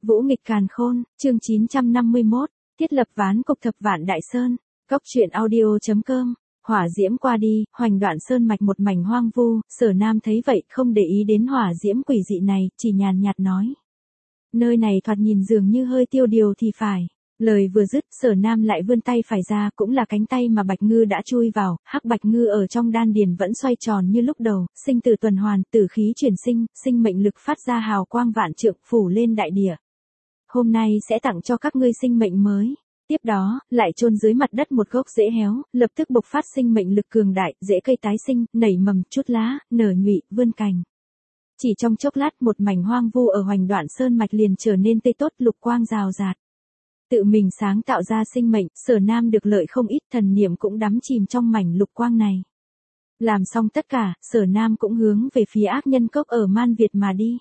Vũ nghịch càn khôn, chương 951, thiết lập ván cục thập vạn Đại Sơn, Cốc truyện audio.com. Hỏa diễm qua đi, Hoành Đoạn Sơn mạch một mảnh hoang vu, Sở Nam thấy vậy không để ý đến hỏa diễm quỷ dị này, chỉ nhàn nhạt nói. Nơi này thoạt nhìn dường như hơi tiêu điều thì phải. Lời vừa dứt, Sở Nam lại vươn tay phải ra, cũng là cánh tay mà Bạch Ngư đã chui vào, hắc Bạch Ngư ở trong đan điền vẫn xoay tròn như lúc đầu, sinh tử tuần hoàn, tử khí chuyển sinh, sinh mệnh lực phát ra hào quang vạn trượng phủ lên đại địa. Hôm nay sẽ tặng cho các ngươi sinh mệnh mới. Tiếp đó, lại chôn dưới mặt đất một gốc rễ héo, lập tức bộc phát sinh mệnh lực cường đại, rễ cây tái sinh, nảy mầm, chút lá, nở nhụy, vươn cành. Chỉ trong chốc lát một mảnh hoang vu ở Hoành Đoạn Sơn mạch liền trở nên tươi tốt, lục quang rào rạt. Tự mình sáng tạo ra sinh mệnh, Sở Nam được lợi không ít, thần niệm cũng đắm chìm trong mảnh lục quang này. Làm xong tất cả, Sở Nam cũng hướng về phía ác nhân cốc ở Man Việt mà đi.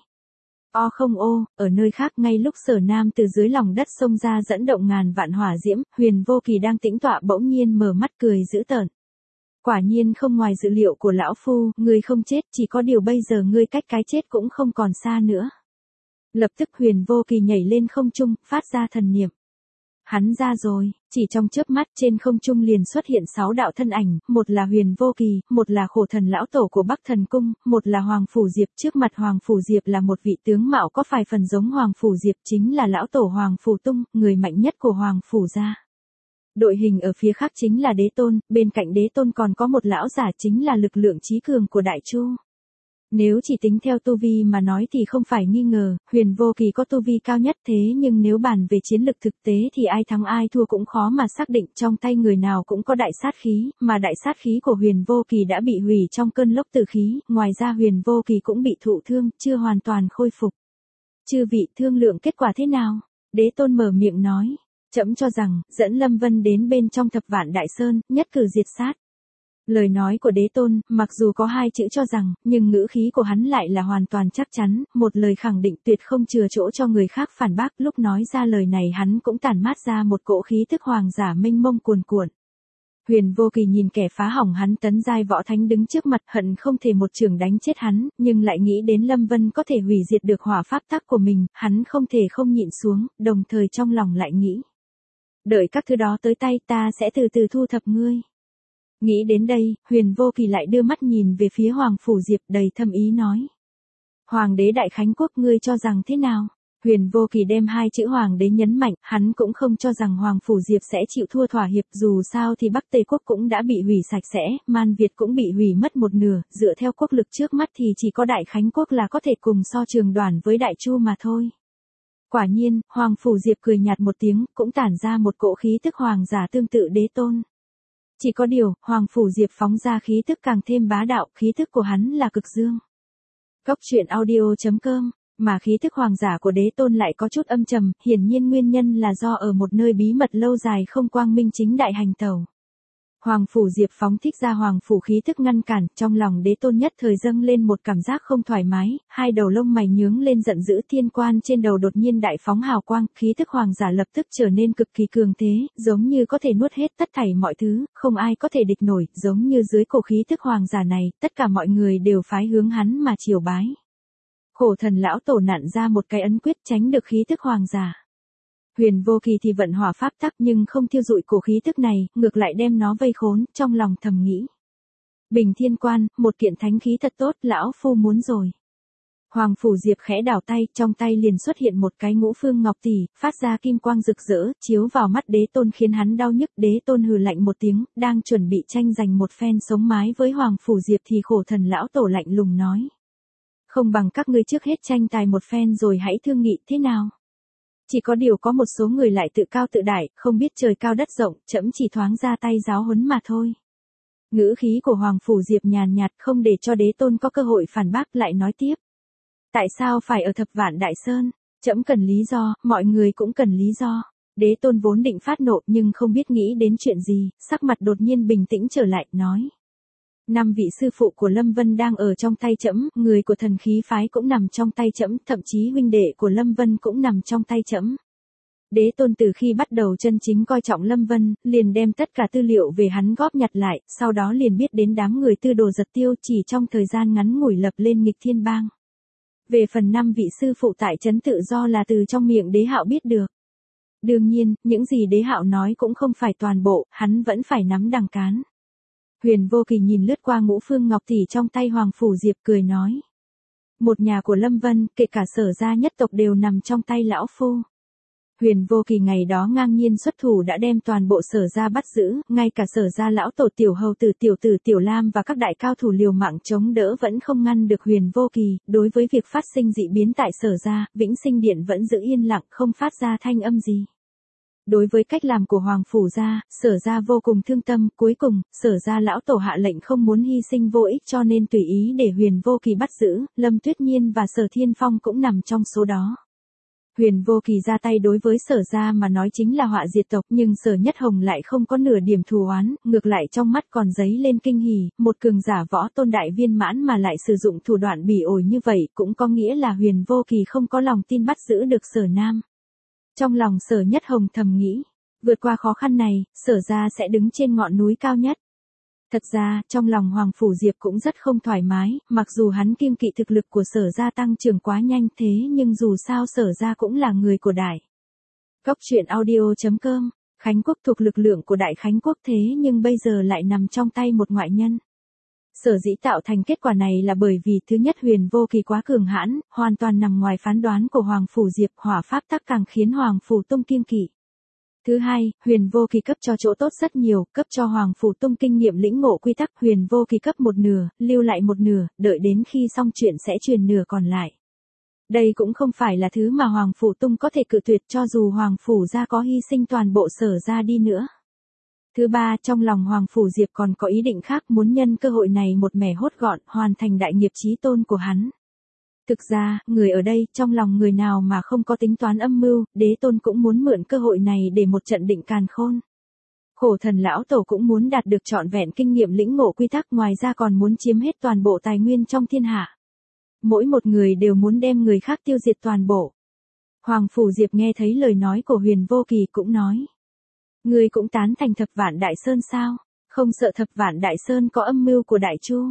Ở nơi khác ngay lúc Sở Nam từ dưới lòng đất xông ra dẫn động ngàn vạn hỏa diễm, Huyền Vô Kỳ đang tĩnh tọa bỗng nhiên mở mắt cười dữ tợn. Quả nhiên không ngoài dự liệu của lão phu, ngươi không chết, chỉ có điều bây giờ ngươi cách cái chết cũng không còn xa nữa. Lập tức Huyền Vô Kỳ nhảy lên không trung, phát ra thần niệm. Hắn ra rồi, chỉ trong chớp mắt trên không trung liền xuất hiện 6 đạo thân ảnh, một là Huyền Vô Kỳ, một là Khổ Thần lão tổ của Bắc Thần Cung, một là Hoàng Phủ Diệp. Trước mặt Hoàng Phủ Diệp là một vị tướng mạo có vài phần giống Hoàng Phủ Diệp, chính là lão tổ Hoàng Phủ Tung, người mạnh nhất của Hoàng Phủ gia. Đội hình ở phía khác chính là Đế Tôn, bên cạnh Đế Tôn còn có một lão giả chính là lực lượng trí cường của Đại Chu. Nếu chỉ tính theo tu vi mà nói thì không phải nghi ngờ, Huyền Vô Kỳ có tu vi cao nhất, thế nhưng nếu bàn về chiến lực thực tế thì ai thắng ai thua cũng khó mà xác định, trong tay người nào cũng có đại sát khí, mà đại sát khí của Huyền Vô Kỳ đã bị hủy trong cơn lốc tử khí, ngoài ra Huyền Vô Kỳ cũng bị thụ thương, chưa hoàn toàn khôi phục. Chư vị thương lượng kết quả thế nào? Đế Tôn mở miệng nói, trẫm cho rằng, dẫn Lâm Vân đến bên trong thập vạn Đại Sơn, nhất cử diệt sát. Lời nói của Đế Tôn, mặc dù có hai chữ cho rằng, nhưng ngữ khí của hắn lại là hoàn toàn chắc chắn, một lời khẳng định tuyệt không chừa chỗ cho người khác phản bác. Lúc nói ra lời này hắn cũng tản mát ra một cỗ khí tức hoàng giả mênh mông cuồn cuộn. Huyền Vô Kỳ nhìn kẻ phá hỏng hắn tấn giai võ thánh đứng trước mặt, hận không thể một chưởng đánh chết hắn, nhưng lại nghĩ đến Lâm Vân có thể hủy diệt được hỏa pháp tắc của mình, hắn không thể không nhịn xuống, đồng thời trong lòng lại nghĩ. Đợi các thứ đó tới tay ta sẽ từ từ thu thập ngươi. Nghĩ đến đây, Huyền Vô Kỳ lại đưa mắt nhìn về phía Hoàng Phủ Diệp đầy thâm ý nói. Hoàng đế Đại Khánh Quốc ngươi cho rằng thế nào? Huyền Vô Kỳ đem hai chữ Hoàng đế nhấn mạnh, hắn cũng không cho rằng Hoàng Phủ Diệp sẽ chịu thua thỏa hiệp, dù sao thì Bắc Tây Quốc cũng đã bị hủy sạch sẽ, Man Việt cũng bị hủy mất một nửa, dựa theo quốc lực trước mắt thì chỉ có Đại Khánh Quốc là có thể cùng so trường đoàn với Đại Chu mà thôi. Quả nhiên, Hoàng Phủ Diệp cười nhạt một tiếng, cũng tản ra một cỗ khí tức hoàng giả tương tự Đế Tôn. Chỉ có điều, Hoàng Phủ Diệp phóng ra khí tức càng thêm bá đạo, khí tức của hắn là cực dương. Cốc truyện audio.com, mà khí tức hoàng giả của Đế Tôn lại có chút âm trầm, hiển nhiên nguyên nhân là do ở một nơi bí mật lâu dài không quang minh chính đại hành tẩu. Hoàng Phủ Diệp phóng thích ra Hoàng Phủ khí tức ngăn cản, trong lòng Đế Tôn nhất thời dâng lên một cảm giác không thoải mái, hai đầu lông mày nhướng lên giận dữ, thiên quan trên đầu đột nhiên đại phóng hào quang, khí tức hoàng giả lập tức trở nên cực kỳ cường thế, giống như có thể nuốt hết tất thảy mọi thứ, không ai có thể địch nổi, giống như dưới cổ khí tức hoàng giả này, tất cả mọi người đều phái hướng hắn mà triều bái. Khổ Thần lão tổ nặn ra một cái ấn quyết tránh được khí tức hoàng giả. Huyền Vô Kỳ thì vận hỏa pháp tắc nhưng không thiêu dụi cổ khí tức này, ngược lại đem nó vây khốn, trong lòng thầm nghĩ. Bình Thiên Quan, một kiện thánh khí thật tốt, lão phu muốn rồi. Hoàng Phủ Diệp khẽ đảo tay, trong tay liền xuất hiện một cái ngũ phương ngọc tỷ, phát ra kim quang rực rỡ, chiếu vào mắt Đế Tôn khiến hắn đau nhức. Đế Tôn hừ lạnh một tiếng, đang chuẩn bị tranh giành một phen sống mái với Hoàng Phủ Diệp thì Khổ Thần lão tổ lạnh lùng nói. Không bằng các ngươi trước hết tranh tài một phen rồi hãy thương nghị thế nào. Chỉ có điều có một số người lại tự cao tự đại, không biết trời cao đất rộng, trẫm chỉ thoáng ra tay giáo huấn mà thôi. Ngữ khí của Hoàng Phủ Diệp nhàn nhạt không để cho Đế Tôn có cơ hội phản bác, lại nói tiếp. Tại sao phải ở thập vạn Đại Sơn? Trẫm cần lý do, mọi người cũng cần lý do. Đế Tôn vốn định phát nộ nhưng không biết nghĩ đến chuyện gì, sắc mặt đột nhiên bình tĩnh trở lại, nói. 5 vị sư phụ của Lâm Vân đang ở trong tay trẫm, người của thần khí phái cũng nằm trong tay trẫm, thậm chí huynh đệ của Lâm Vân cũng nằm trong tay trẫm. Đế Tôn từ khi bắt đầu chân chính coi trọng Lâm Vân, liền đem tất cả tư liệu về hắn góp nhặt lại, sau đó liền biết đến đám người Tư Đồ Giật Tiêu, chỉ trong thời gian ngắn ngủi lập lên nghịch thiên bang. Về phần 5 vị sư phụ tại trấn tự do là từ trong miệng Đế Hạo biết được. Đương nhiên, những gì Đế Hạo nói cũng không phải toàn bộ, hắn vẫn phải nắm đằng cán. Huyền Vô Kỳ nhìn lướt qua Ngũ Phương Ngọc tỷ trong tay Hoàng Phủ Diệp cười nói. Một nhà của Lâm Vân, kể cả Sở gia nhất tộc đều nằm trong tay lão phu. Huyền Vô Kỳ ngày đó ngang nhiên xuất thủ đã đem toàn bộ Sở gia bắt giữ, ngay cả Sở gia lão tổ tiểu hầu tử Tiểu Lam và các đại cao thủ liều mạng chống đỡ vẫn không ngăn được Huyền Vô Kỳ. Đối với việc phát sinh dị biến tại Sở gia, Vĩnh Sinh Điện vẫn giữ yên lặng không phát ra thanh âm gì. Đối với cách làm của Hoàng Phủ gia, Sở gia vô cùng thương tâm, cuối cùng, Sở gia lão tổ hạ lệnh không muốn hy sinh vô ích cho nên tùy ý để Huyền Vô Kỳ bắt giữ, Lâm Tuyết Nhiên và Sở Thiên Phong cũng nằm trong số đó. Huyền Vô Kỳ ra tay đối với Sở gia mà nói chính là họa diệt tộc, nhưng Sở Nhất Hồng lại không có nửa điểm thù oán, ngược lại trong mắt còn dấy lên kinh hỉ, một cường giả võ tôn đại viên mãn mà lại sử dụng thủ đoạn bỉ ổi như vậy, cũng có nghĩa là Huyền Vô Kỳ không có lòng tin bắt giữ được Sở Nam. Trong lòng Sở Nhất Hồng thầm nghĩ, vượt qua khó khăn này, Sở gia sẽ đứng trên ngọn núi cao nhất. Thật ra, trong lòng Hoàng Phủ Diệp cũng rất không thoải mái, mặc dù hắn kiêng kỵ thực lực của Sở gia tăng trưởng quá nhanh thế nhưng dù sao Sở gia cũng là người của Đại. Cốc truyện audio.com, Khánh Quốc thuộc lực lượng của Đại Khánh Quốc thế nhưng bây giờ lại nằm trong tay một ngoại nhân. Sở dĩ tạo thành kết quả này là bởi vì thứ nhất Huyền Vô Kỳ quá cường hãn, hoàn toàn nằm ngoài phán đoán của Hoàng Phủ Diệp, hỏa pháp tắc càng khiến Hoàng Phủ Tung kiêng kỵ. Thứ hai, Huyền Vô Kỳ cấp cho chỗ tốt rất nhiều, cấp cho Hoàng Phủ Tung kinh nghiệm lĩnh ngộ quy tắc, Huyền Vô Kỳ cấp một nửa, lưu lại một nửa, đợi đến khi xong chuyện sẽ truyền nửa còn lại. Đây cũng không phải là thứ mà Hoàng Phủ Tung có thể cự tuyệt cho dù Hoàng Phủ gia có hy sinh toàn bộ Sở gia đi nữa. Thứ ba, trong lòng Hoàng Phủ Diệp còn có ý định khác, muốn nhân cơ hội này một mẻ hốt gọn, hoàn thành đại nghiệp chí tôn của hắn. Thực ra, người ở đây, trong lòng người nào mà không có tính toán âm mưu, Đế Tôn cũng muốn mượn cơ hội này để một trận định càn khôn. Khổ Thần lão tổ cũng muốn đạt được trọn vẹn kinh nghiệm lĩnh ngộ quy tắc, ngoài ra còn muốn chiếm hết toàn bộ tài nguyên trong thiên hạ. Mỗi một người đều muốn đem người khác tiêu diệt toàn bộ. Hoàng Phủ Diệp nghe thấy lời nói của Huyền Vô Kỳ cũng nói. Ngươi cũng tán thành Thập Vạn Đại Sơn sao? Không sợ Thập Vạn Đại Sơn có âm mưu của Đại Chu?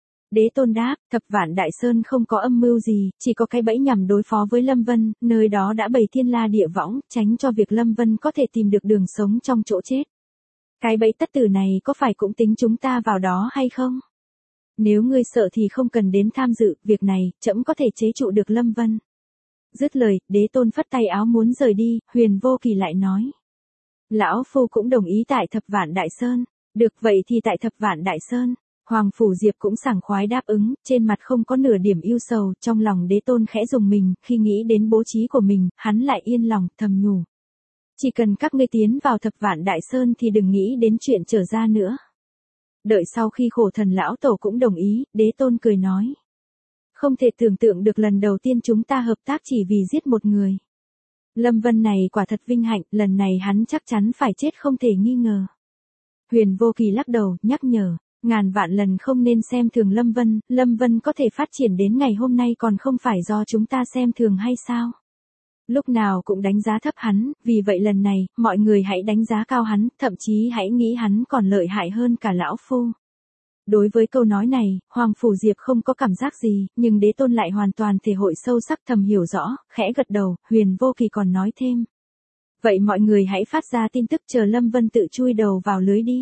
Đế Tôn đáp, Thập Vạn Đại Sơn không có âm mưu gì, chỉ có cái bẫy nhằm đối phó với Lâm Vân, nơi đó đã bày thiên la địa võng, tránh cho việc Lâm Vân có thể tìm được đường sống trong chỗ chết. Cái bẫy tất tử này có phải cũng tính chúng ta vào đó hay không? Nếu ngươi sợ thì không cần đến tham dự, việc này, trẫm có thể chế trụ được Lâm Vân. Dứt lời, Đế Tôn phất tay áo muốn rời đi, Huyền Vô Kỳ lại nói. Lão Phu cũng đồng ý tại Thập Vạn Đại Sơn, được vậy thì tại Thập Vạn Đại Sơn. Hoàng Phủ Diệp cũng sảng khoái đáp ứng, trên mặt không có nửa điểm ưu sầu, trong lòng Đế Tôn khẽ rùng mình, khi nghĩ đến bố trí của mình, hắn lại yên lòng, thầm nhủ. Chỉ cần các ngươi tiến vào Thập Vạn Đại Sơn thì đừng nghĩ đến chuyện trở ra nữa. Đợi sau khi Khổ Thần lão tổ cũng đồng ý, Đế Tôn cười nói. Không thể tưởng tượng được lần đầu tiên chúng ta hợp tác chỉ vì giết một người. Lâm Vân này quả thật vinh hạnh, lần này hắn chắc chắn phải chết không thể nghi ngờ. Huyền Vô Kỳ lắc đầu, nhắc nhở. Ngàn vạn lần không nên xem thường Lâm Vân có thể phát triển đến ngày hôm nay còn không phải do chúng ta xem thường hay sao? Lúc nào cũng đánh giá thấp hắn, vì vậy lần này, mọi người hãy đánh giá cao hắn, thậm chí hãy nghĩ hắn còn lợi hại hơn cả lão phu. Đối với câu nói này, Hoàng Phủ Diệp không có cảm giác gì, nhưng Đế Tôn lại hoàn toàn thể hội sâu sắc thầm hiểu rõ, khẽ gật đầu, Huyền Vô Kỳ còn nói thêm. Vậy mọi người hãy phát ra tin tức chờ Lâm Vân tự chui đầu vào lưới đi.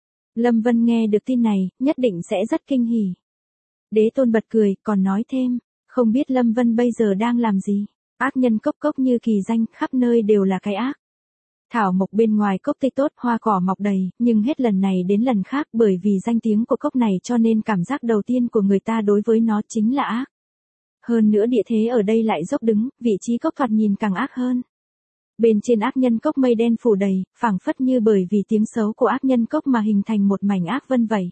Lâm Vân nghe được tin này, nhất định sẽ rất kinh hỉ. Đế Tôn bật cười, còn nói thêm, không biết Lâm Vân bây giờ đang làm gì. Ác nhân cốc cốc như kỳ danh, khắp nơi đều là cái ác. Thảo mộc bên ngoài cốc tươi tốt, hoa cỏ mọc đầy, nhưng hết lần này đến lần khác bởi vì danh tiếng của cốc này cho nên cảm giác đầu tiên của người ta đối với nó chính là ác. Hơn nữa địa thế ở đây lại dốc đứng, vị trí cốc thoạt nhìn càng ác hơn. Bên trên ác nhân cốc mây đen phủ đầy, phảng phất như bởi vì tiếng xấu của ác nhân cốc mà hình thành một mảnh ác vân vẩy.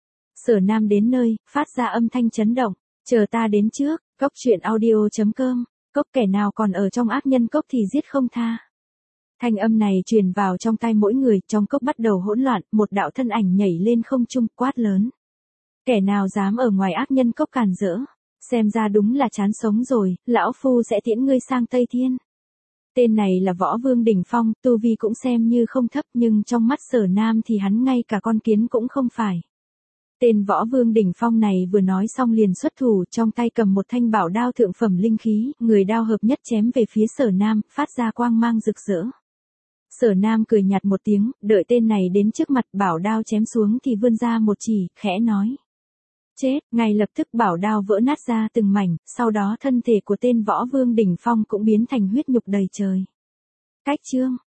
Sở Nam đến nơi, phát ra âm thanh chấn động, chờ ta đến trước, cốc truyện audio.com, cốc kẻ nào còn ở trong ác nhân cốc thì giết không tha. Thanh âm này truyền vào trong tai mỗi người, trong cốc bắt đầu hỗn loạn, một đạo thân ảnh nhảy lên không trung, quát lớn. Kẻ nào dám ở ngoài ác nhân cốc càn rỡ, xem ra đúng là chán sống rồi, lão phu sẽ tiễn ngươi sang Tây Thiên. Tên này là Võ Vương đỉnh phong, tu vi cũng xem như không thấp nhưng trong mắt Sở Nam thì hắn ngay cả con kiến cũng không phải. Tên Võ Vương đỉnh phong này vừa nói xong liền xuất thủ, trong tay cầm một thanh bảo đao thượng phẩm linh khí, người đao hợp nhất chém về phía Sở Nam, phát ra quang mang rực rỡ. Sở Nam cười nhạt một tiếng, đợi tên này đến trước mặt, bảo đao chém xuống thì vươn ra một chỉ, khẽ nói. Chết, ngay lập tức bảo đao vỡ nát ra từng mảnh, sau đó thân thể của tên Võ Vương đỉnh phong cũng biến thành huyết nhục đầy trời. Cách chương